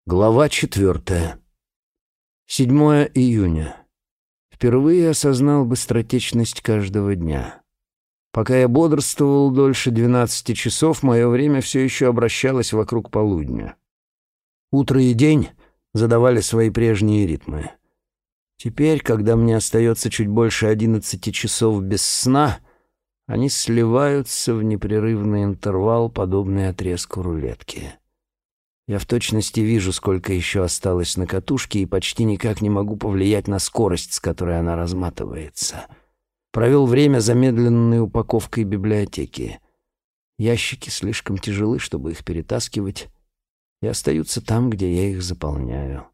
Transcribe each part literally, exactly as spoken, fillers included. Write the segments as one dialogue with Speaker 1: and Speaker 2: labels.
Speaker 1: Глава четвертая. седьмое июня. Впервые осознал быстротечность каждого дня. Пока я бодрствовал дольше двенадцати часов, мое время все еще обращалось вокруг полудня. Утро и день задавали свои прежние ритмы. Теперь, когда мне остается чуть больше одиннадцати часов без сна, они сливаются в непрерывный интервал, подобный отрезку рулетки. Я в точности вижу, сколько еще осталось на катушке, и почти никак не могу повлиять на скорость, с которой она разматывается. Провел время замедленной упаковкой библиотеки. Ящики слишком тяжелы, чтобы их перетаскивать, и остаются там, где я их заполняю.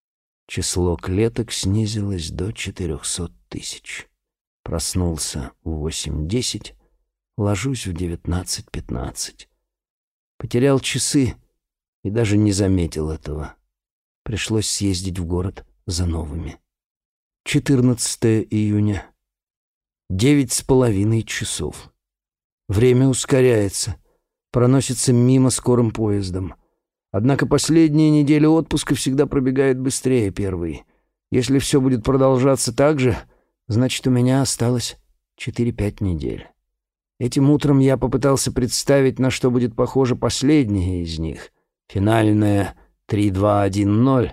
Speaker 1: Число клеток снизилось до четырехсот тысяч. Проснулся в восемь десять, ложусь в девятнадцать пятнадцать. Потерял часы и даже не заметил этого. Пришлось съездить в город за новыми. четырнадцатое июня. Девять с половиной часов. Время ускоряется, проносится мимо скорым поездом. Однако последняя неделя отпуска всегда пробегает быстрее первой. Если все будет продолжаться так же, значит, у меня осталось четыре-пять недель. Этим утром я попытался представить, на что будет похожа последняя из них — финальная три два один ноль,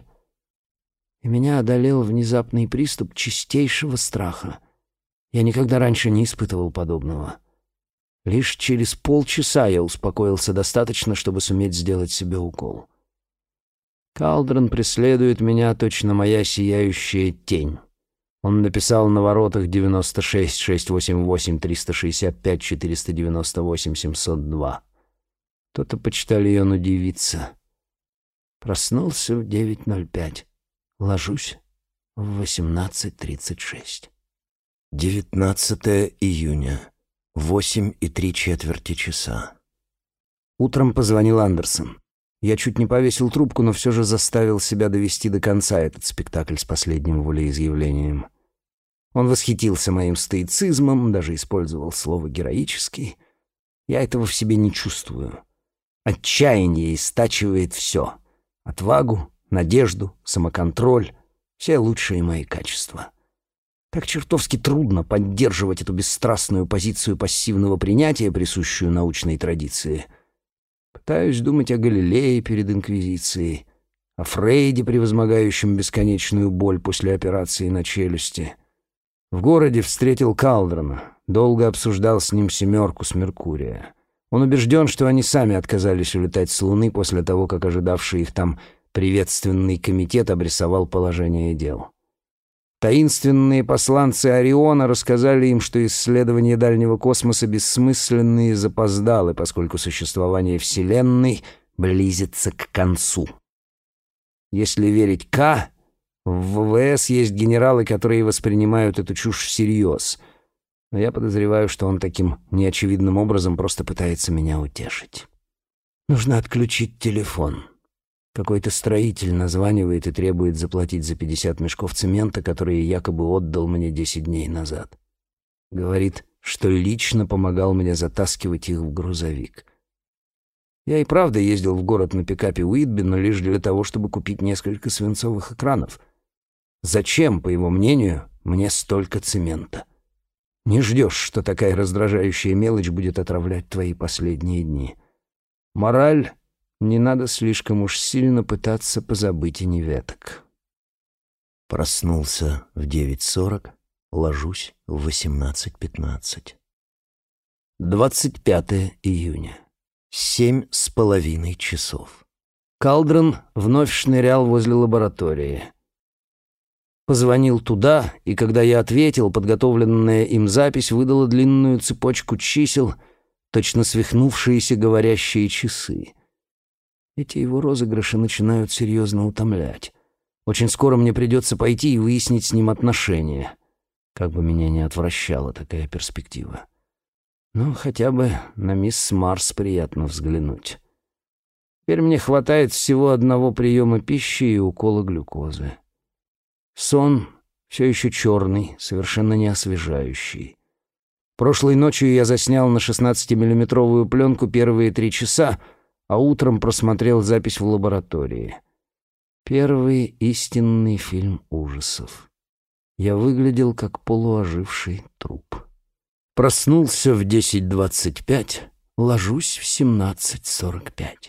Speaker 1: и меня одолел внезапный приступ чистейшего страха. Я никогда раньше не испытывал подобного. Лишь через полчаса я успокоился достаточно, чтобы суметь сделать себе укол. Калдрон преследует меня, точно моя сияющая тень. Он написал на воротах девяносто шесть шестьсот восемьдесят восемь триста шестьдесят пять четыреста девяносто восемь семьсот два. То-то почтальон удивится. Проснулся в девять ноль пять. Ложусь в восемнадцать тридцать шесть.
Speaker 2: девятнадцатое июня. Восемь и три четверти часа.
Speaker 1: Утром позвонил Андерсон. Я чуть не повесил трубку, но все же заставил себя довести до конца этот спектакль с последним волеизъявлением. Он восхитился моим стоицизмом, даже использовал слово «героический». Я этого в себе не чувствую. Отчаяние истачивает все. Отвагу, надежду, самоконтроль — все лучшие мои качества. Так чертовски трудно поддерживать эту бесстрастную позицию пассивного принятия, присущую научной традиции. Пытаюсь думать о Галилее перед Инквизицией, о Фрейде, превозмогающем бесконечную боль после операции на челюсти. В городе встретил Калдрона, долго обсуждал с ним «семерку» с Меркурия. Он убежден, что они сами отказались улетать с Луны после того, как ожидавший их там приветственный комитет обрисовал положение дел. Таинственные посланцы Ориона рассказали им, что исследования дальнего космоса бессмысленны и запоздалы, поскольку существование Вселенной близится к концу. Если верить К, в ВВС есть генералы, которые воспринимают эту чушь всерьез, но я подозреваю, что он таким неочевидным образом просто пытается меня утешить. Нужно отключить телефон. Какой-то строитель названивает и требует заплатить за пятьдесят мешков цемента, которые якобы отдал мне десять дней назад. Говорит, что лично помогал мне затаскивать их в грузовик. Я и правда ездил в город на пикапе Уитби, но лишь для того, чтобы купить несколько свинцовых экранов. Зачем, по его мнению, мне столько цемента? Не ждешь, что такая раздражающая мелочь будет отравлять твои последние дни. Мораль: не надо слишком уж сильно пытаться позабыть и неветок.
Speaker 2: Проснулся в девять сорок, ложусь в восемнадцать пятнадцать.
Speaker 1: двадцать пятое июня.
Speaker 2: Семь с половиной часов.
Speaker 1: Калдрон вновь шнырял возле лаборатории. Позвонил туда, и когда я ответил, подготовленная им запись выдала длинную цепочку чисел, точно свихнувшиеся говорящие часы. Эти его розыгрыши начинают серьезно утомлять. Очень скоро мне придется пойти и выяснить с ним отношения. Как бы меня не отвращала такая перспектива. Ну, хотя бы на мисс Марс приятно взглянуть. Теперь мне хватает всего одного приема пищи и укола глюкозы. Сон все еще черный, совершенно не освежающий. Прошлой ночью я заснял на шестнадцатимиллиметровую пленку первые три часа, а утром просмотрел запись в лаборатории. Первый истинный фильм ужасов. Я выглядел как полуоживший труп. Проснулся в десять двадцать пять, ложусь в семнадцать сорок пять.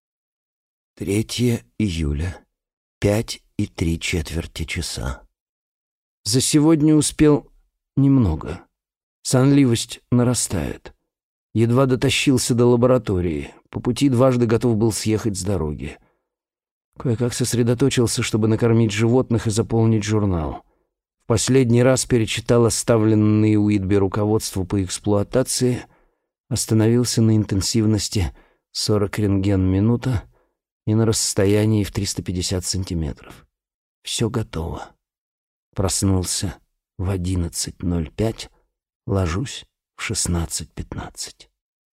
Speaker 2: третьего июля. Пять и три четверти часа.
Speaker 1: За сегодня успел немного. Сонливость нарастает. Едва дотащился до лаборатории. По пути дважды готов был съехать с дороги. Кое-как сосредоточился, чтобы накормить животных и заполнить журнал. В последний раз перечитал оставленные Уитби руководству по эксплуатации, остановился на интенсивности сорок рентген минута и на расстоянии в триста пятьдесят сантиметров. Все готово. Проснулся в одиннадцать ноль пять, ложусь в шестнадцать пятнадцать.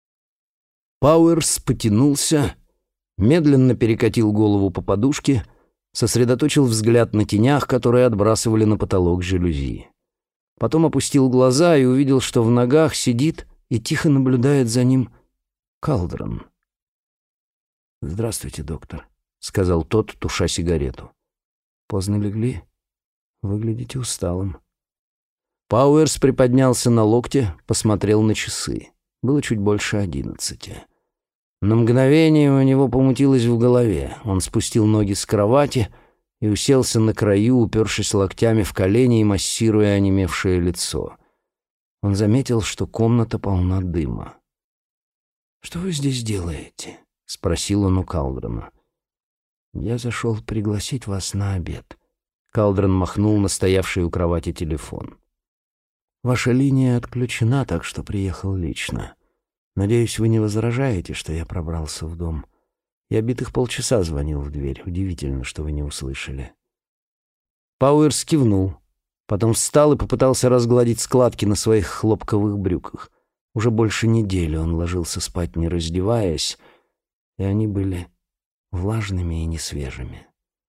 Speaker 1: Пауэрс потянулся, медленно перекатил голову по подушке, сосредоточил взгляд на тенях, которые отбрасывали на потолок жалюзи. Потом опустил глаза и увидел, что в ногах сидит и тихо наблюдает за ним Калдрон. «Здравствуйте, доктор», — сказал тот, туша сигарету. «Поздно легли? Выглядите усталым». Пауэрс приподнялся на локте, посмотрел на часы. Было чуть больше одиннадцати. На мгновение у него помутилось в голове. Он спустил ноги с кровати и уселся на краю, упершись локтями в колени и массируя онемевшее лицо. Он заметил, что комната полна дыма. «Что вы здесь делаете?» — спросил он у Калдрона. «Я зашел пригласить вас на обед». Калдрон махнул на стоявший у кровати телефон. «Ваша линия отключена, так что приехал лично. Надеюсь, вы не возражаете, что я пробрался в дом. Я битых полчаса звонил в дверь. Удивительно, что вы не услышали». Пауэрс кивнул. Потом встал и попытался разгладить складки на своих хлопковых брюках. Уже больше недели он ложился спать, не раздеваясь, и они были влажными и несвежими.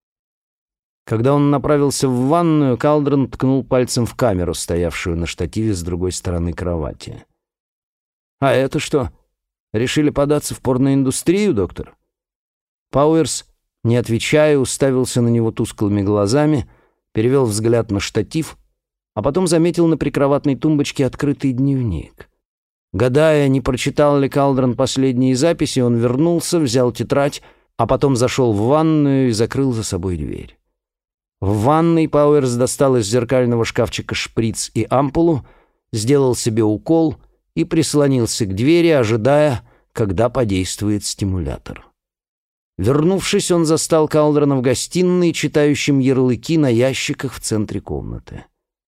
Speaker 1: Когда он направился в ванную, Калдрон ткнул пальцем в камеру, стоявшую на штативе с другой стороны кровати. «А это что? Решили податься в порноиндустрию, доктор?» Пауэрс, не отвечая, уставился на него тусклыми глазами, перевел взгляд на штатив, а потом заметил на прикроватной тумбочке открытый дневник. Гадая, не прочитал ли Калдрон последние записи, он вернулся, взял тетрадь, а потом зашел в ванную и закрыл за собой дверь. В ванной Пауэрс достал из зеркального шкафчика шприц и ампулу, сделал себе укол и прислонился к двери, ожидая, когда подействует стимулятор. Вернувшись, он застал Калдрона в гостиной, читающим ярлыки на ящиках в центре комнаты.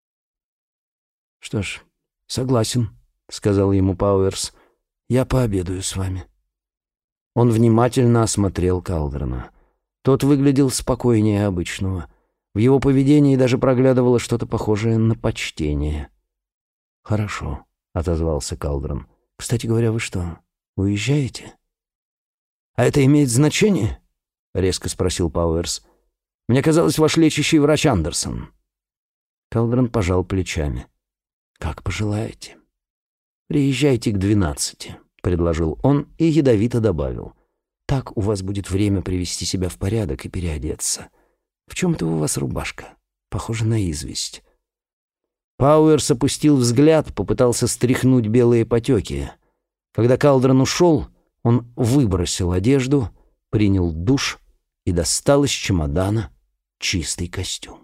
Speaker 1: «Что ж, согласен», — сказал ему Пауэрс. «Я пообедаю с вами». Он внимательно осмотрел Калдрона. Тот выглядел спокойнее обычного. В его поведении даже проглядывало что-то похожее на почтение. «Хорошо», — отозвался Калдрон. «Кстати говоря, вы что, уезжаете?» «А это имеет значение?» — резко спросил Пауэрс. «Мне казалось, ваш лечащий врач Андерсон». Калдрон пожал плечами. «Как пожелаете. Приезжайте к двенадцати», — предложил он и ядовито добавил. «Так у вас будет время привести себя в порядок и переодеться. В чем-то у вас рубашка, похожа на известь». Пауэрс опустил взгляд, попытался стряхнуть белые потеки. Когда Калдрон ушел, он выбросил одежду, принял душ и достал из чемодана чистый костюм.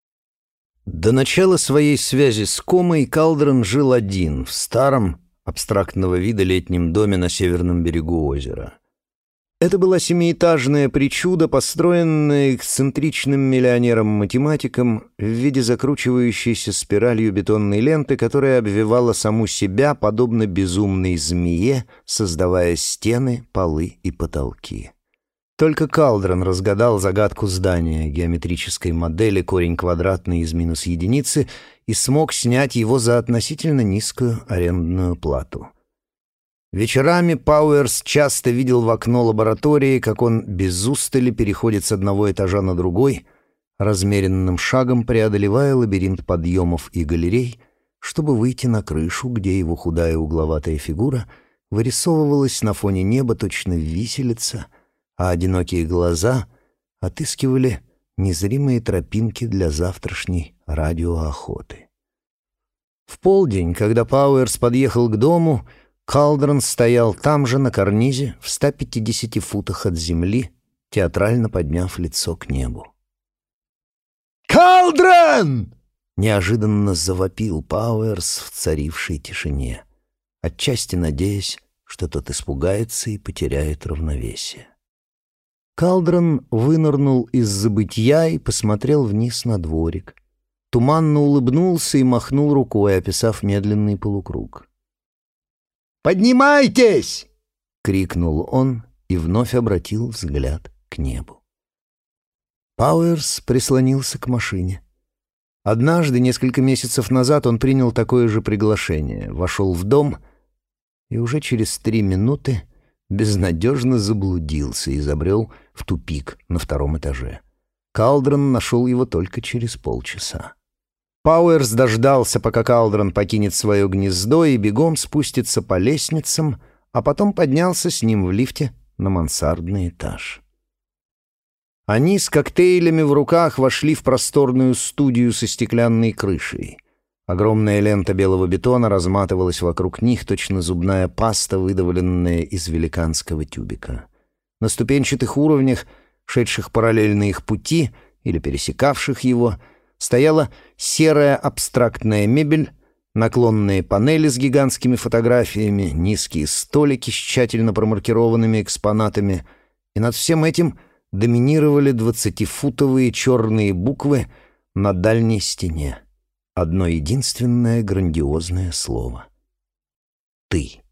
Speaker 1: До начала своей связи с комой Калдрон жил один в старом, абстрактного вида летнем доме на северном берегу озера. Это была семиэтажная причуда, построенная эксцентричным миллионером-математиком в виде закручивающейся спиралью бетонной ленты, которая обвивала саму себя, подобно безумной змее, создавая стены, полы и потолки. Только Калдрон разгадал загадку здания, геометрической модели корень квадратный из минус единицы, и смог снять его за относительно низкую арендную плату. Вечерами Пауэрс часто видел в окно лаборатории, как он без устали переходит с одного этажа на другой, размеренным шагом преодолевая лабиринт подъемов и галерей, чтобы выйти на крышу, где его худая угловатая фигура вырисовывалась на фоне неба точно виселица, а одинокие глаза отыскивали
Speaker 2: незримые тропинки для завтрашней радиоохоты.
Speaker 1: В полдень, когда Пауэрс подъехал к дому, Калдрон стоял там же, на карнизе, в ста пятидесяти футах от земли, театрально подняв лицо к небу.
Speaker 2: «Калдрон!»
Speaker 1: — неожиданно завопил Пауэрс в царившей тишине, отчасти надеясь, что тот испугается и потеряет равновесие. Калдрон вынырнул из забытья и посмотрел вниз на дворик. Туманно улыбнулся и махнул рукой, описав медленный полукруг.
Speaker 2: «Поднимайтесь!»
Speaker 1: — крикнул он и вновь обратил взгляд к небу. Пауэрс прислонился к машине. Однажды, несколько месяцев назад, он принял такое же приглашение, вошел в дом и уже через три минуты безнадежно заблудился и забрел в тупик на втором этаже. Калдрон нашел его только через полчаса. Пауэрс дождался, пока Калдрон покинет свое гнездо и бегом спустится по лестницам, а потом поднялся с ним в лифте на мансардный этаж. Они с коктейлями в руках вошли в просторную студию со стеклянной крышей. Огромная лента белого бетона разматывалась вокруг них, точно зубная паста, выдавленная из великанского тюбика. На ступенчатых уровнях, шедших параллельно их пути или пересекавших его, стояла серая абстрактная мебель, наклонные панели с гигантскими фотографиями, низкие столики с тщательно промаркированными экспонатами, и над всем этим доминировали двадцатифутовые черные буквы на дальней стене. Одно единственное грандиозное слово — «Ты».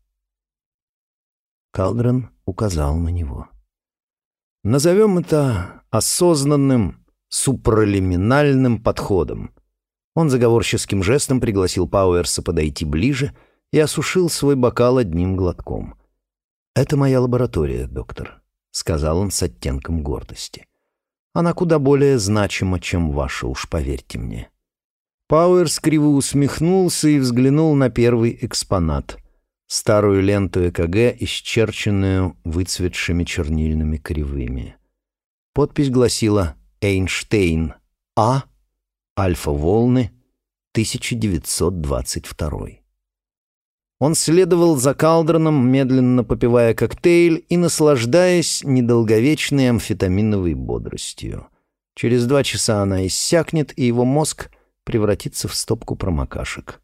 Speaker 1: Калдрон указал на него. Назовем это осознанным, супралиминальным подходом. Он заговорческим жестом пригласил Пауэрса подойти ближе и осушил свой бокал одним глотком. «Это моя лаборатория, доктор», — сказал он с оттенком гордости. «Она куда более значима, чем ваша, уж поверьте мне». Пауэрс криво усмехнулся и взглянул на первый экспонат — старую ленту ЭКГ, исчерченную выцветшими чернильными кривыми. Подпись гласила «Эйнштейн А. Альфа-волны, тысяча девятьсот двадцать второй». Он следовал за Калдроном, медленно попивая коктейль и наслаждаясь недолговечной амфетаминовой бодростью. Через два часа она иссякнет, и его мозг превратится в стопку промокашек.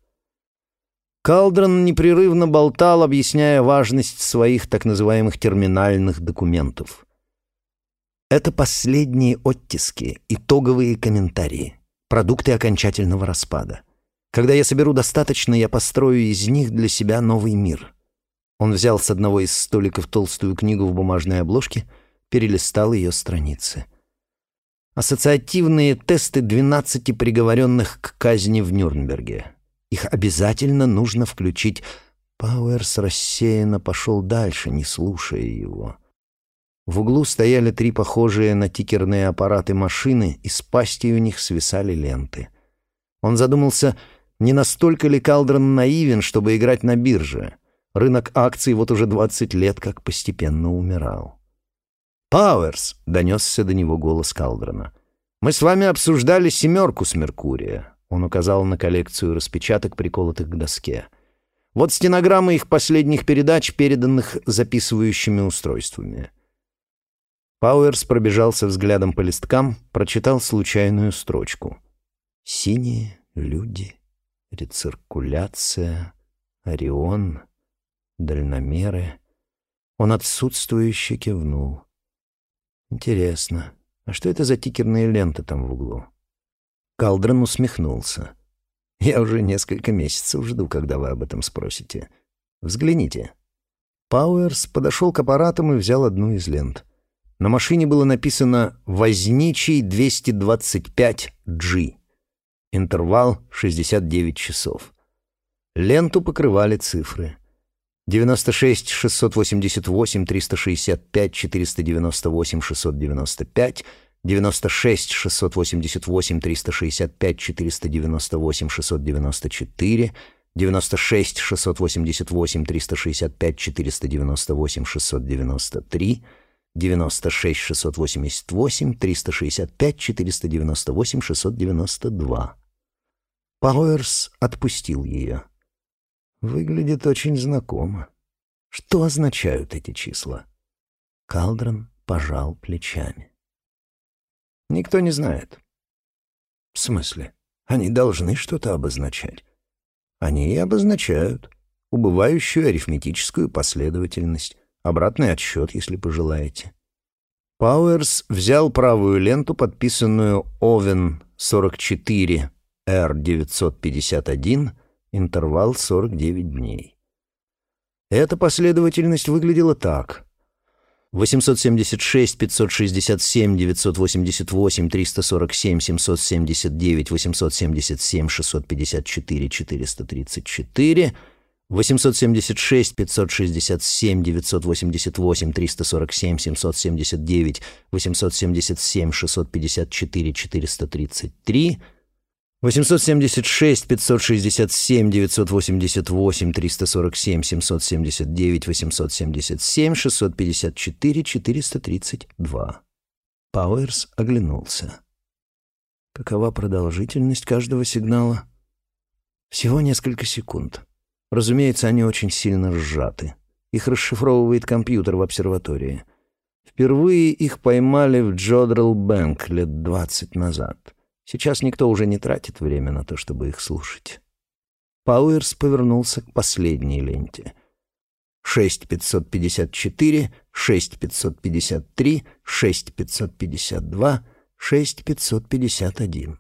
Speaker 1: Калдрон непрерывно болтал, объясняя важность своих так называемых терминальных документов. Это последние оттиски, итоговые комментарии, продукты окончательного распада. Когда я соберу достаточно, я построю из них для себя новый мир. Он взял с одного из столиков толстую книгу в бумажной обложке, перелистал ее страницы. Ассоциативные тесты двенадцати приговоренных к казни в Нюрнберге. Их обязательно нужно включить. Пауэрс рассеянно пошел дальше, не слушая его. В углу стояли три похожие на тикерные аппараты машины, и с пастей у них свисали ленты. Он задумался, не настолько ли Калдрон наивен, чтобы играть на бирже. Рынок акций вот уже двадцать лет как постепенно умирал. «Пауэрс!» — донесся до него голос Калдрона. «Мы с вами обсуждали «семерку» с Меркурия». Он указал на коллекцию распечаток, приколотых к доске. «Вот стенограммы их последних передач, переданных записывающими устройствами». Пауэрс пробежался взглядом по листкам, прочитал случайную строчку. «Синие люди, рециркуляция, Орион, дальномеры». Он отсутствующе кивнул. «Интересно, а что это за тикерные ленты там в углу?» Калдрон усмехнулся. «Я уже несколько месяцев жду, когда вы об этом спросите. Взгляните». Пауэрс подошел к аппаратам и взял одну из лент. На машине было написано «Возничий двести двадцать пять джи». Интервал шестьдесят девять часов. Ленту покрывали цифры. девяносто шесть шестьсот восемьдесят восемь триста шестьдесят пять четыреста девяносто восемь шестьсот девяносто пять, девяносто шесть шестьсот восемьдесят восемь триста шестьдесят пять четыреста девяносто восемь шестьсот девяносто четыре, девяносто шесть шестьсот восемьдесят восемь триста шестьдесят пять четыреста девяносто восемь шестьсот девяносто три,
Speaker 2: девяносто шесть шестьсот восемьдесят восемь, триста шестьдесят пять, четыреста девяносто восемь, шестьсот девяносто два. Пауэрс отпустил ее. Выглядит очень знакомо. Что означают эти числа? Калдрон пожал плечами. Никто не знает. В смысле? Они должны что-то обозначать. Они и обозначают убывающую арифметическую последовательность, обратный отсчет, если пожелаете. Пауэрс взял правую ленту, подписанную Овен сорок четыре эр девятьсот пятьдесят один, интервал сорок девять дней. Эта последовательность выглядела так: восемьсот семьдесят шесть, пятьсот шестьдесят семь, девятьсот восемьдесят восемь, триста сорок семь, семьсот семьдесят девять, восемьсот семьдесят семь, шестьсот пятьдесят четыре, четыреста тридцать четыре, восемьсот семьдесят шесть, пятьсот шестьдесят семь, девятьсот восемьдесят восемь, триста сорок семь, семьсот семьдесят девять, восемьсот семьдесят семь, шестьсот пятьдесят четыре, четыреста тридцать три, восемьсот семьдесят шесть, пятьсот шестьдесят семь, девятьсот восемьдесят восемь, триста сорок семь, семьсот семьдесят девять, восемьсот семьдесят семь, шестьсот пятьдесят четыре, четыреста тридцать два. Пауэрс оглянулся. Какова продолжительность каждого сигнала? Всего несколько секунд. Разумеется, они очень сильно сжаты. Их расшифровывает компьютер в обсерватории. Впервые их поймали в Джодрелл-Бэнк лет двадцать назад. Сейчас никто уже не тратит время на то, чтобы их слушать. Пауэрс повернулся к последней ленте. шесть пятьсот пятьдесят четыре, шесть пятьсот пятьдесят три, шесть пятьсот пятьдесят два, шесть пятьсот пятьдесят один.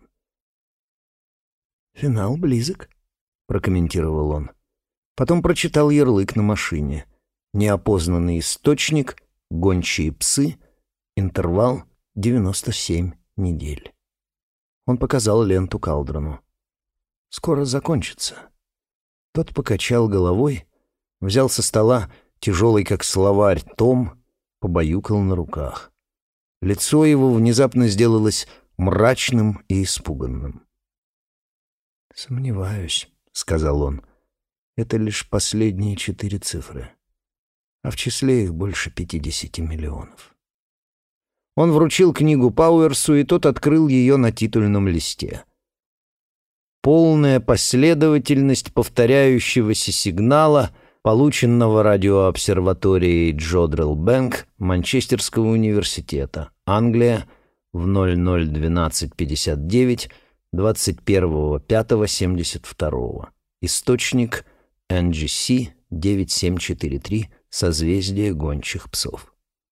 Speaker 2: «Финал близок», — прокомментировал он. Потом прочитал ярлык на машине. Неопознанный источник, гончие псы, интервал девяносто семь недель. Он показал ленту Калдрону. «Скоро закончится». Тот покачал головой, взял со стола тяжелый, как словарь, том, побаюкал на руках. Лицо его внезапно сделалось мрачным и испуганным. «Сомневаюсь», — сказал он. «Это лишь последние четыре цифры, а в числе их больше пятидесяти миллионов». Он вручил книгу Пауэрсу, и тот открыл ее на титульном листе. Полная последовательность повторяющегося сигнала, полученного радиообсерваторией Джодрелл-Бэнк Манчестерского университета, Англия, в ноль ноль двенадцать пятьдесят девять двадцать первого пятого семьдесят второго. Источник эн джи си девять семь четыре три, созвездие гончих псов.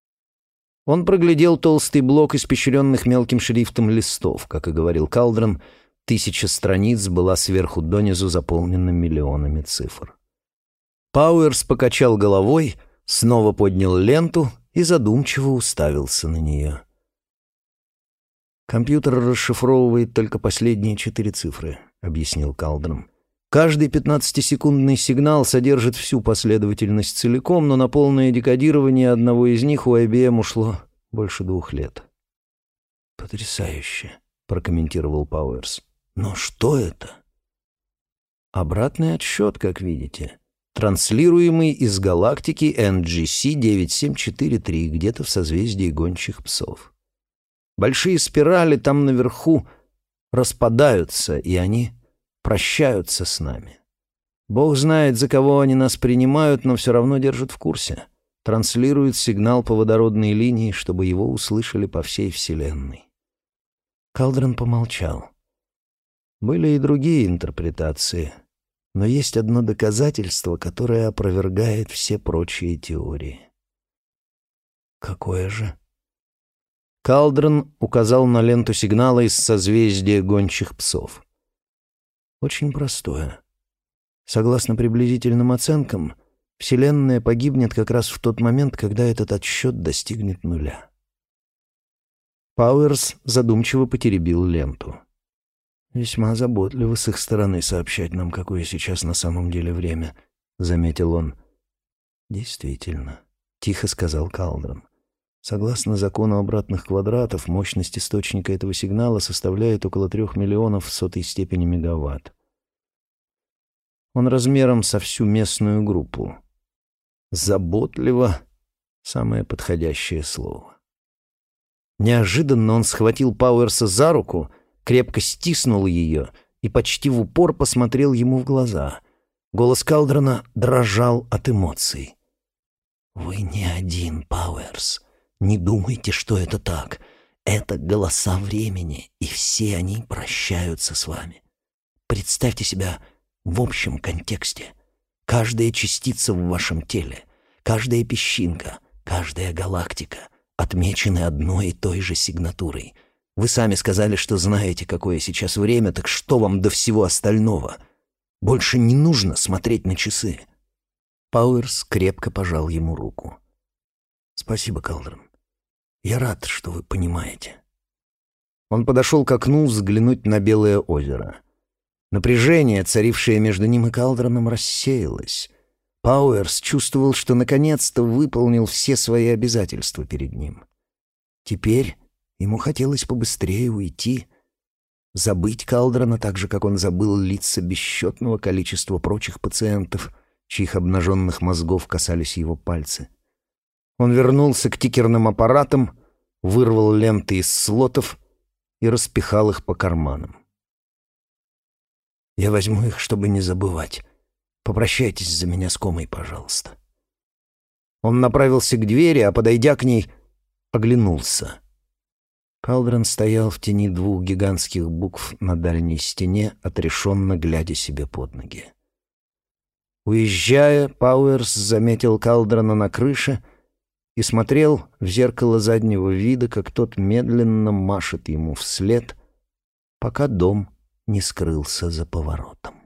Speaker 2: Он проглядел толстый блок испещренных мелким шрифтом листов. Как и говорил Калдрон, тысяча страниц была сверху донизу заполнена миллионами цифр. Пауэрс покачал головой, снова поднял ленту и задумчиво уставился на нее. «Компьютер расшифровывает только последние четыре цифры», — объяснил Калдрон. «Каждый пятнадцатисекундный сигнал содержит всю последовательность целиком, но на полное декодирование одного из них у ай би эм ушло больше двух лет». «Потрясающе», — прокомментировал Пауэрс. «Но что это?» «Обратный отсчет, как видите, транслируемый из галактики эн джи си девять семь четыре три, где-то в созвездии гончих псов. Большие спирали там наверху распадаются, и они прощаются с нами. Бог знает, за кого они нас принимают, но все равно держат в курсе. Транслируют сигнал по водородной линии, чтобы его услышали по всей Вселенной». Калдрон помолчал. Были и другие интерпретации, но есть одно доказательство, которое опровергает все прочие теории. «Какое же?» Калдрон указал на ленту сигнала из созвездия гончих псов. «Очень простое. Согласно приблизительным оценкам, Вселенная погибнет как раз в тот момент, когда этот отсчет достигнет нуля». Пауэрс задумчиво потеребил ленту. «Весьма заботливо с их стороны сообщать нам, какое сейчас на самом деле время», — заметил он. «Действительно», — тихо сказал Калдрон. «Согласно закону обратных квадратов, мощность источника этого сигнала составляет около трех миллионов в сотой степени мегаватт. Он размером со всю местную группу. Заботливо Самое подходящее слово. Неожиданно он схватил Пауэрса за руку, крепко стиснул ее и почти в упор посмотрел ему в глаза. Голос Калдрона дрожал от эмоций. «Вы не один, Пауэрс. Не думайте, что это так. Это голоса времени, и все они прощаются с вами. Представьте себя в общем контексте. Каждая частица в вашем теле, каждая песчинка, каждая галактика отмечены одной и той же сигнатурой. Вы сами сказали, что знаете, какое сейчас время, так что вам до всего остального? Больше не нужно смотреть на часы». Пауэрс крепко пожал ему руку. «Спасибо, Калдрон. Я рад, что вы понимаете». Он подошел к окну взглянуть на Белое озеро. Напряжение, царившее между ним и Калдроном, рассеялось. Пауэрс чувствовал, что наконец-то выполнил все свои обязательства перед ним. Теперь ему хотелось побыстрее уйти, забыть Калдрона так же, как он забыл лица бесчетного количества прочих пациентов, чьих обнаженных мозгов касались его пальцы. Он вернулся к тикерным аппаратам, вырвал ленты из слотов и распихал их по карманам. «Я возьму их, чтобы не забывать. Попрощайтесь за меня с Комой, пожалуйста». Он направился к двери, а, подойдя к ней, оглянулся. Калдрон стоял в тени двух гигантских букв на дальней стене, отрешенно глядя себе под ноги. Уезжая, Пауэрс заметил Калдрона на крыше и смотрел в зеркало заднего вида, как тот медленно машет ему вслед, пока дом не скрылся за поворотом.